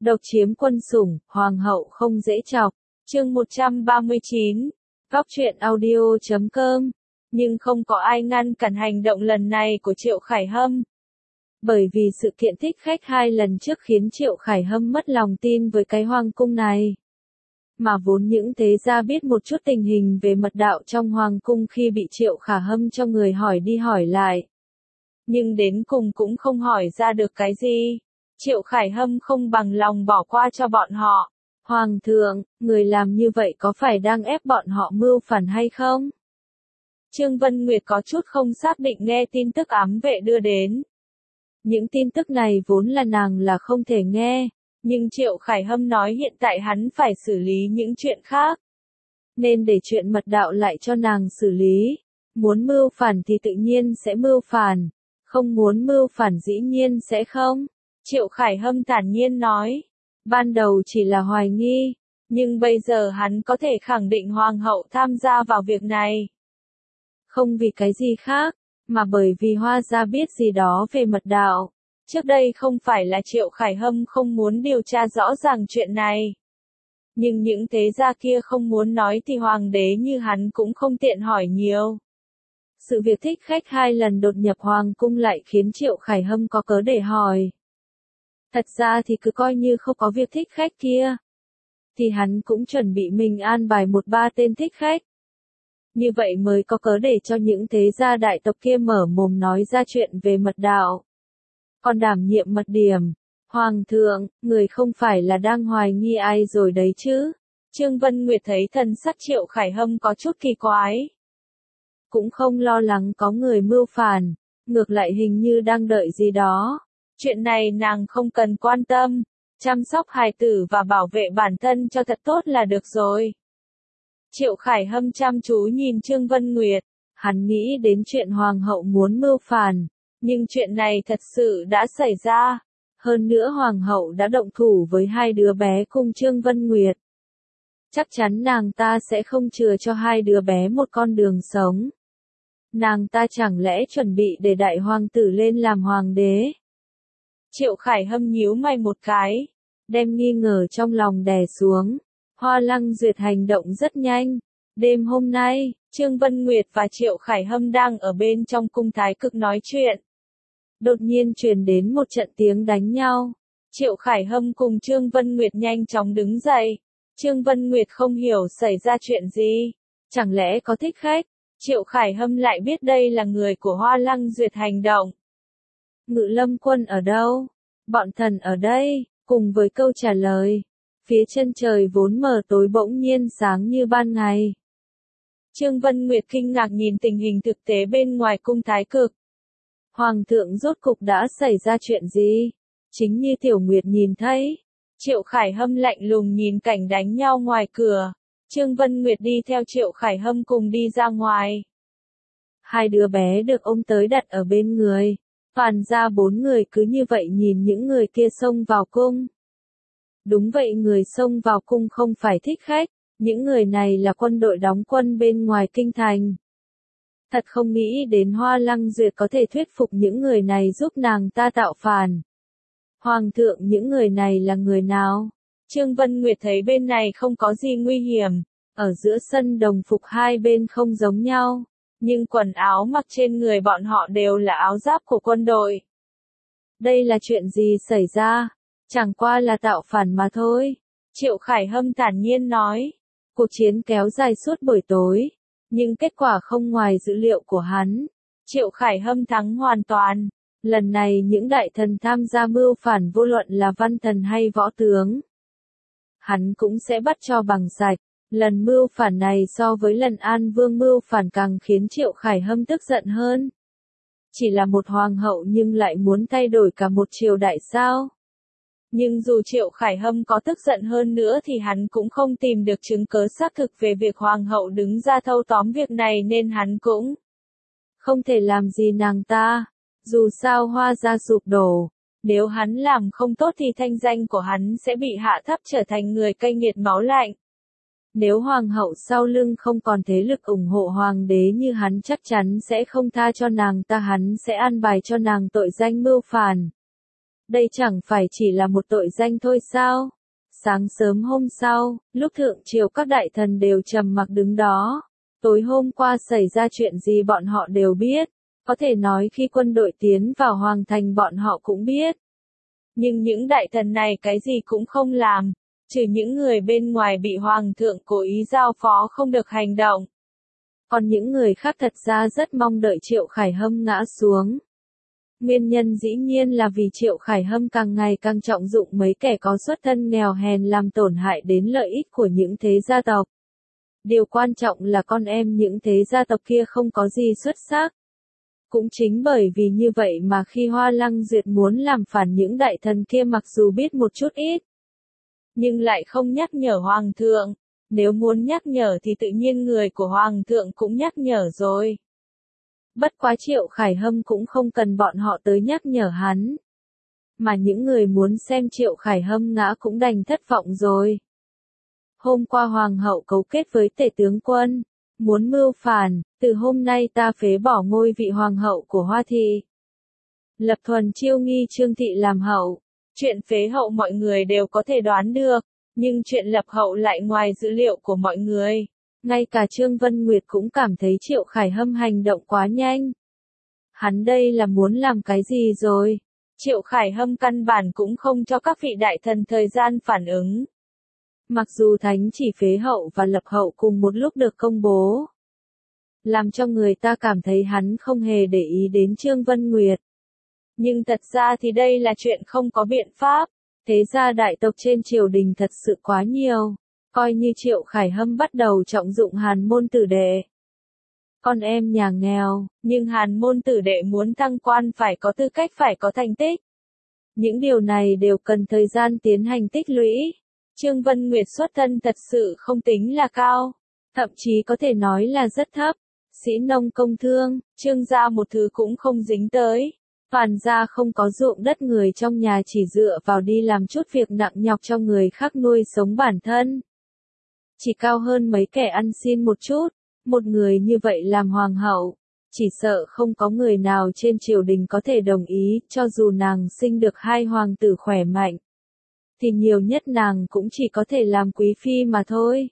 Độc chiếm quân sủng, hoàng hậu không dễ chọc. Chương 139. Góc truyện audio.com. Nhưng không có ai ngăn cản hành động lần này của Triệu Khải Hâm. Bởi vì sự kiện thích khách 2 lần trước khiến Triệu Khải Hâm mất lòng tin với cái hoàng cung này. Mà vốn những thế gia biết một chút tình hình về mật đạo trong hoàng cung khi bị Triệu Khải Hâm cho người hỏi đi hỏi lại. Nhưng đến cùng cũng không hỏi ra được cái gì. Triệu Khải Hâm không bằng lòng bỏ qua cho bọn họ. Hoàng thượng, người làm như vậy có phải đang ép bọn họ mưu phản hay không? Trương Vân Nguyệt có chút không xác định nghe tin tức ám vệ đưa đến. Những tin tức này vốn là nàng là không thể nghe, nhưng Triệu Khải Hâm nói hiện tại hắn phải xử lý những chuyện khác. Nên để chuyện mật đạo lại cho nàng xử lý. Muốn mưu phản thì tự nhiên sẽ mưu phản, không muốn mưu phản dĩ nhiên sẽ không. Triệu Khải Hâm thản nhiên nói. Ban đầu chỉ là hoài nghi, nhưng bây giờ hắn có thể khẳng định hoàng hậu tham gia vào việc này. Không vì cái gì khác, mà bởi vì Hoa gia biết gì đó về mật đạo. Trước đây không phải là Triệu Khải Hâm không muốn điều tra rõ ràng chuyện này. Nhưng những thế gia kia không muốn nói thì hoàng đế như hắn cũng không tiện hỏi nhiều. Sự việc thích khách 2 lần đột nhập hoàng cung lại khiến Triệu Khải Hâm có cớ để hỏi. Thật ra thì cứ coi như không có việc thích khách kia. Thì hắn cũng chuẩn bị mình an bài 1-3 tên thích khách. Như vậy mới có cớ để cho những thế gia đại tộc kia mở mồm nói ra chuyện về mật đạo. Còn đảm nhiệm mật điểm. Hoàng thượng, người không phải là đang hoài nghi ai rồi đấy chứ. Trương Vân Nguyệt thấy thần sắc Triệu Khải Hâm có chút kỳ quái. Cũng không lo lắng có người mưu phản, ngược lại hình như đang đợi gì đó. Chuyện này nàng không cần quan tâm, chăm sóc hài tử và bảo vệ bản thân cho thật tốt là được rồi. Triệu Khải Hâm chăm chú nhìn Trương Vân Nguyệt, hắn nghĩ đến chuyện hoàng hậu muốn mưu phản, nhưng chuyện này thật sự đã xảy ra. Hơn nữa hoàng hậu đã động thủ với 2 đứa bé cùng Trương Vân Nguyệt. Chắc chắn nàng ta sẽ không chừa cho 2 đứa bé một con đường sống. Nàng ta chẳng lẽ chuẩn bị để đại hoàng tử lên làm hoàng đế? Triệu Khải Hâm nhíu mày một cái, đem nghi ngờ trong lòng đè xuống. Hoa Lăng Duyệt hành động rất nhanh. Đêm hôm nay, Trương Vân Nguyệt và Triệu Khải Hâm đang ở bên trong cung thái cực nói chuyện. Đột nhiên truyền đến một trận tiếng đánh nhau. Triệu Khải Hâm cùng Trương Vân Nguyệt nhanh chóng đứng dậy. Trương Vân Nguyệt không hiểu xảy ra chuyện gì. Chẳng lẽ có thích khách? Triệu Khải Hâm lại biết đây là người của Hoa Lăng Duyệt hành động. Ngự Lâm Quân ở đâu? Bọn thần ở đây, cùng với câu trả lời. Phía chân trời vốn mờ tối bỗng nhiên sáng như ban ngày. Trương Vân Nguyệt kinh ngạc nhìn tình hình thực tế bên ngoài cung thái cực. Hoàng thượng rốt cục đã xảy ra chuyện gì? Chính như Tiểu Nguyệt nhìn thấy. Triệu Khải Hâm lạnh lùng nhìn cảnh đánh nhau ngoài cửa. Trương Vân Nguyệt đi theo Triệu Khải Hâm cùng đi ra ngoài. 2 đứa bé được ôm tới đặt ở bên người. Toàn ra 4 người cứ như vậy nhìn những người kia xông vào cung. Đúng vậy, người xông vào cung không phải thích khách, những người này là quân đội đóng quân bên ngoài kinh thành. Thật không nghĩ đến Hoa Lăng Duyệt có thể thuyết phục những người này giúp nàng ta tạo phản. Hoàng thượng, những người này là người nào? Trương Vân Nguyệt thấy bên này không có gì nguy hiểm, ở giữa sân đồng phục 2 bên không giống nhau, nhưng quần áo mặc trên người bọn họ đều là áo giáp của quân đội. Đây là chuyện gì xảy ra? Chẳng qua là tạo phản mà thôi. Triệu Khải Hâm thản nhiên nói. Cuộc chiến kéo dài suốt buổi tối, nhưng kết quả không ngoài dữ liệu của hắn. Triệu Khải Hâm thắng hoàn toàn. Lần này những đại thần tham gia mưu phản vô luận là văn thần hay võ tướng, hắn cũng sẽ bắt cho bằng sạch. Lần mưu phản này so với lần An Vương mưu phản càng khiến Triệu Khải Hâm tức giận hơn. Chỉ là một hoàng hậu nhưng lại muốn thay đổi cả một triều đại sao? Nhưng dù Triệu Khải Hâm có tức giận hơn nữa thì hắn cũng không tìm được chứng cớ xác thực về việc hoàng hậu đứng ra thâu tóm việc này nên hắn cũng không thể làm gì nàng ta. Dù sao Hoa gia sụp đổ, nếu hắn làm không tốt thì thanh danh của hắn sẽ bị hạ thấp trở thành người cay nghiệt máu lạnh. Nếu hoàng hậu sau lưng không còn thế lực ủng hộ hoàng đế như hắn chắc chắn sẽ không tha cho nàng ta, hắn sẽ an bài cho nàng tội danh mưu phản. Đây chẳng phải chỉ là một tội danh thôi sao? Sáng sớm hôm sau, lúc thượng triều các đại thần đều trầm mặc đứng đó. Tối hôm qua xảy ra chuyện gì bọn họ đều biết. Có thể nói khi quân đội tiến vào hoàng thành bọn họ cũng biết. Nhưng những đại thần này cái gì cũng không làm. Trừ những người bên ngoài bị hoàng thượng cố ý giao phó không được hành động. Còn những người khác thật ra rất mong đợi Triệu Khải Hâm ngã xuống. Nguyên nhân dĩ nhiên là vì Triệu Khải Hâm càng ngày càng trọng dụng mấy kẻ có xuất thân nghèo hèn làm tổn hại đến lợi ích của những thế gia tộc. Điều quan trọng là con em những thế gia tộc kia không có gì xuất sắc. Cũng chính bởi vì như vậy mà khi Hoa Lăng Duyệt muốn làm phản những đại thần kia mặc dù biết một chút ít, nhưng lại không nhắc nhở Hoàng thượng. Nếu muốn nhắc nhở thì tự nhiên người của Hoàng thượng cũng nhắc nhở rồi. Bất quá Triệu Khải Hâm cũng không cần bọn họ tới nhắc nhở hắn. Mà những người muốn xem Triệu Khải Hâm ngã cũng đành thất vọng rồi. Hôm qua Hoàng hậu cấu kết với Tể tướng quân, muốn mưu phản, từ hôm nay ta phế bỏ ngôi vị Hoàng hậu của Hoa Thị. Lập Thuần chiêu nghi Trương Thị làm hậu. Chuyện phế hậu mọi người đều có thể đoán được, nhưng chuyện lập hậu lại ngoài dữ liệu của mọi người. Ngay cả Trương Vân Nguyệt cũng cảm thấy Triệu Khải Hâm hành động quá nhanh. Hắn đây là muốn làm cái gì rồi? Triệu Khải Hâm căn bản cũng không cho các vị đại thần thời gian phản ứng. Mặc dù thánh chỉ phế hậu và lập hậu cùng một lúc được công bố, làm cho người ta cảm thấy hắn không hề để ý đến Trương Vân Nguyệt. Nhưng thật ra thì đây là chuyện không có biện pháp. Thế gia đại tộc trên triều đình thật sự quá nhiều. Coi như Triệu Khải Hâm bắt đầu trọng dụng Hàn môn tử đệ. Con em nhà nghèo, nhưng Hàn môn tử đệ muốn thăng quan phải có tư cách phải có thành tích. Những điều này đều cần thời gian tiến hành tích lũy. Trương Vân Nguyệt xuất thân thật sự không tính là cao, thậm chí có thể nói là rất thấp. Sĩ nông công thương, Trương gia một thứ cũng không dính tới. Toàn gia không có ruộng đất, người trong nhà chỉ dựa vào đi làm chút việc nặng nhọc cho người khác nuôi sống bản thân. Chỉ cao hơn mấy kẻ ăn xin một chút, một người như vậy làm hoàng hậu, chỉ sợ không có người nào trên triều đình có thể đồng ý, cho dù nàng sinh được hai hoàng tử khỏe mạnh. Thì nhiều nhất nàng cũng chỉ có thể làm quý phi mà thôi.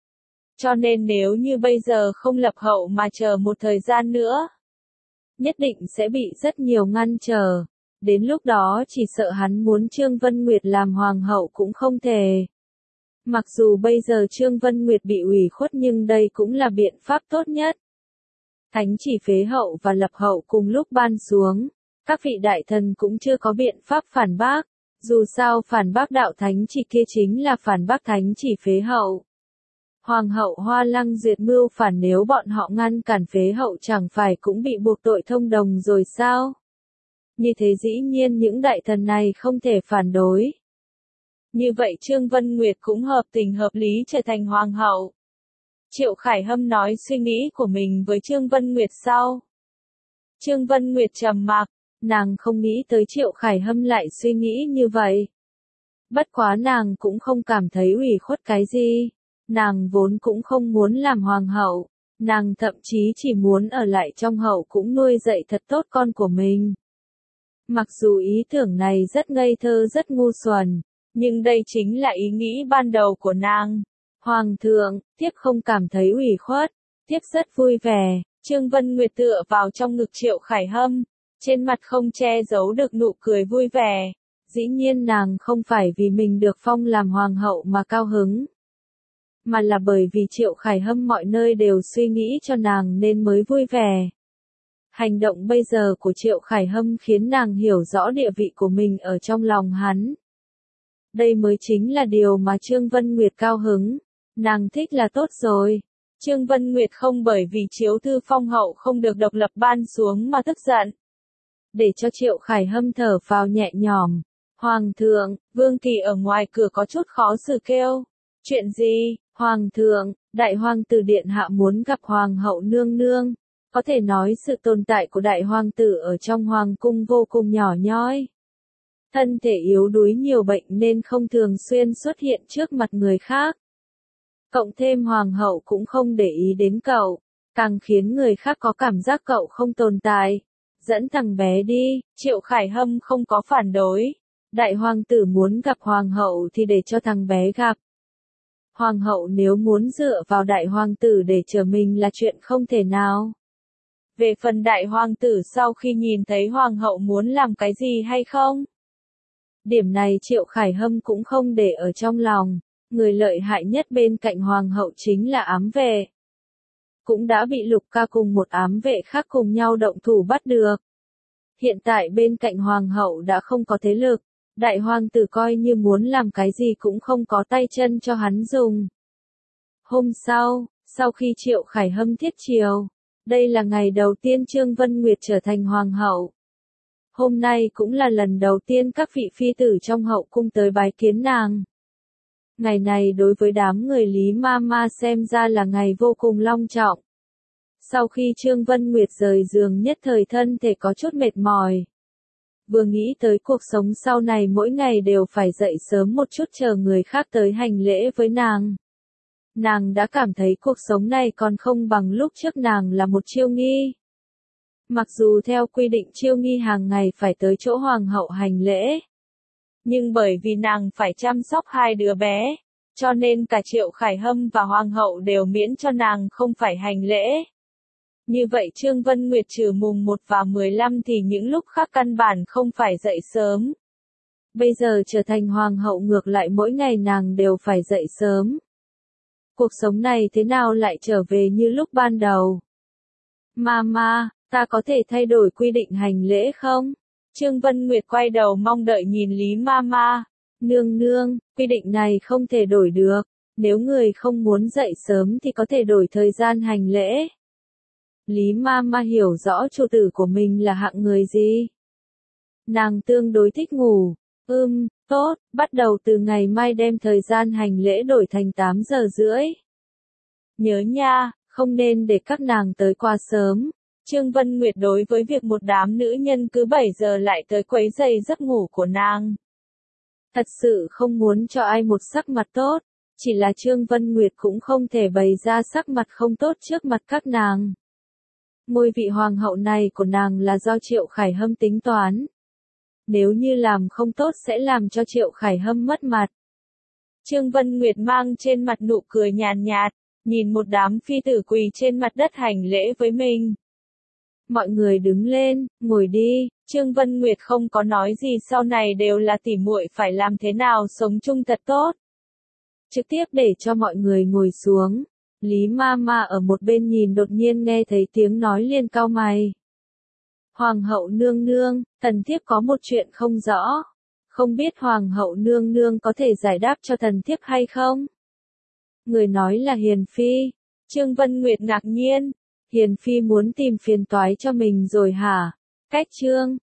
Cho nên nếu như bây giờ không lập hậu mà chờ một thời gian nữa, nhất định sẽ bị rất nhiều ngăn trở. Đến lúc đó chỉ sợ hắn muốn Trương Vân Nguyệt làm hoàng hậu cũng không thể. Mặc dù bây giờ Trương Vân Nguyệt bị ủy khuất nhưng đây cũng là biện pháp tốt nhất. Thánh chỉ phế hậu và lập hậu cùng lúc ban xuống, các vị đại thần cũng chưa có biện pháp phản bác. Dù sao phản bác đạo thánh chỉ kia chính là phản bác thánh chỉ phế hậu. Hoàng hậu Hoa Lăng Duyệt mưu phản, nếu bọn họ ngăn cản phế hậu chẳng phải cũng bị buộc tội thông đồng rồi sao? Như thế dĩ nhiên những đại thần này không thể phản đối. Như vậy Trương Vân Nguyệt cũng hợp tình hợp lý trở thành hoàng hậu. Triệu Khải Hâm nói suy nghĩ của mình với Trương Vân Nguyệt sau. Trương Vân Nguyệt trầm mặc, nàng không nghĩ tới Triệu Khải Hâm lại suy nghĩ như vậy. Bất quá nàng cũng không cảm thấy ủy khuất cái gì. Nàng vốn cũng không muốn làm hoàng hậu, nàng thậm chí chỉ muốn ở lại trong hậu cũng nuôi dạy thật tốt con của mình. Mặc dù ý tưởng này rất ngây thơ rất ngu xuẩn, nhưng đây chính là ý nghĩ ban đầu của nàng. Hoàng thượng, tiếp không cảm thấy ủy khuất, tiếp rất vui vẻ. Trương Vân Nguyệt tựa vào trong ngực Triệu Khải Hâm, trên mặt không che giấu được nụ cười vui vẻ. Dĩ nhiên nàng không phải vì mình được phong làm hoàng hậu mà cao hứng, mà là bởi vì Triệu Khải Hâm mọi nơi đều suy nghĩ cho nàng nên mới vui vẻ. Hành động bây giờ của Triệu Khải Hâm khiến nàng hiểu rõ địa vị của mình ở trong lòng hắn. Đây mới chính là điều mà Trương Vân Nguyệt cao hứng. Nàng thích là tốt rồi. Trương Vân Nguyệt không bởi vì chiếu thư phong hậu không được độc lập ban xuống mà tức giận. Để cho Triệu Khải Hâm thở phào nhẹ nhõm. Hoàng thượng, Vương Kỳ ở ngoài cửa có chút khó xử kêu. Chuyện gì? Hoàng thượng, Đại Hoàng tử Điện Hạ muốn gặp Hoàng hậu nương nương. Có thể nói sự tồn tại của Đại Hoàng tử ở trong Hoàng cung vô cùng nhỏ nhoi. Thân thể yếu đuối nhiều bệnh nên không thường xuyên xuất hiện trước mặt người khác. Cộng thêm Hoàng hậu cũng không để ý đến cậu, càng khiến người khác có cảm giác cậu không tồn tại. Dẫn thằng bé đi, Triệu Khải Hâm không có phản đối. Đại hoàng tử muốn gặp hoàng hậu thì để cho thằng bé gặp. Hoàng hậu nếu muốn dựa vào đại hoàng tử để chờ mình là chuyện không thể nào. Về phần đại hoàng tử sau khi nhìn thấy hoàng hậu muốn làm cái gì hay không? Điểm này Triệu Khải Hâm cũng không để ở trong lòng, người lợi hại nhất bên cạnh hoàng hậu chính là ám vệ. Cũng đã bị Lục Ca cùng một ám vệ khác cùng nhau động thủ bắt được. Hiện tại bên cạnh hoàng hậu đã không có thế lực, đại hoàng tử coi như muốn làm cái gì cũng không có tay chân cho hắn dùng. Hôm sau khi Triệu Khải Hâm thiết triều, đây là ngày đầu tiên Trương Vân Nguyệt trở thành hoàng hậu. Hôm nay cũng là lần đầu tiên các vị phi tử trong hậu cung tới bái kiến nàng. Ngày này đối với đám người Lý Mama xem ra là ngày vô cùng long trọng. Sau khi Trương Vân Nguyệt rời giường nhất thời thân thể có chút mệt mỏi. Vừa nghĩ tới cuộc sống sau này mỗi ngày đều phải dậy sớm một chút chờ người khác tới hành lễ với nàng. Nàng đã cảm thấy cuộc sống này còn không bằng lúc trước nàng là một chiêu nghi. Mặc dù theo quy định chiêu nghi hàng ngày phải tới chỗ hoàng hậu hành lễ. Nhưng bởi vì nàng phải chăm sóc hai đứa bé, cho nên cả Triệu Khải Hâm và hoàng hậu đều miễn cho nàng không phải hành lễ. Như vậy Trương Vân Nguyệt trừ mùng 1 và 15 thì những lúc khác căn bản không phải dậy sớm. Bây giờ trở thành hoàng hậu ngược lại mỗi ngày nàng đều phải dậy sớm. Cuộc sống này thế nào lại trở về như lúc ban đầu? Mama, ta có thể thay đổi quy định hành lễ không? Trương Vân Nguyệt quay đầu mong đợi nhìn Lý Mama. Nương, quy định này không thể đổi được. Nếu người không muốn dậy sớm thì có thể đổi thời gian hành lễ. Lý Mama hiểu rõ chủ tử của mình là hạng người gì. Nàng tương đối thích ngủ. Tốt, bắt đầu từ ngày mai đem thời gian hành lễ đổi thành 8 giờ rưỡi. Nhớ nha, không nên để các nàng tới quá sớm. Trương Vân Nguyệt đối với việc một đám nữ nhân cứ 7 giờ lại tới quấy rầy giấc ngủ của nàng. Thật sự không muốn cho ai một sắc mặt tốt, chỉ là Trương Vân Nguyệt cũng không thể bày ra sắc mặt không tốt trước mặt các nàng. Ngôi vị hoàng hậu này của nàng là do Triệu Khải Hâm tính toán. Nếu như làm không tốt sẽ làm cho Triệu Khải Hâm mất mặt. Trương Vân Nguyệt mang trên mặt nụ cười nhàn nhạt, nhìn một đám phi tử quỳ trên mặt đất hành lễ với mình. Mọi người đứng lên, ngồi đi. Trương Vân Nguyệt không có nói gì sau này đều là tỉ muội phải làm thế nào sống chung thật tốt. Trực tiếp để cho mọi người ngồi xuống. Lý Mama ở một bên nhìn đột nhiên nghe thấy tiếng nói liền cau mày. Hoàng hậu nương, thần thiếp có một chuyện không rõ. Không biết hoàng hậu nương có thể giải đáp cho thần thiếp hay không? Người nói là Hiền Phi. Trương Vân Nguyệt ngạc nhiên. Hiền Phi muốn tìm phiền toái cho mình rồi hả? Cách Trương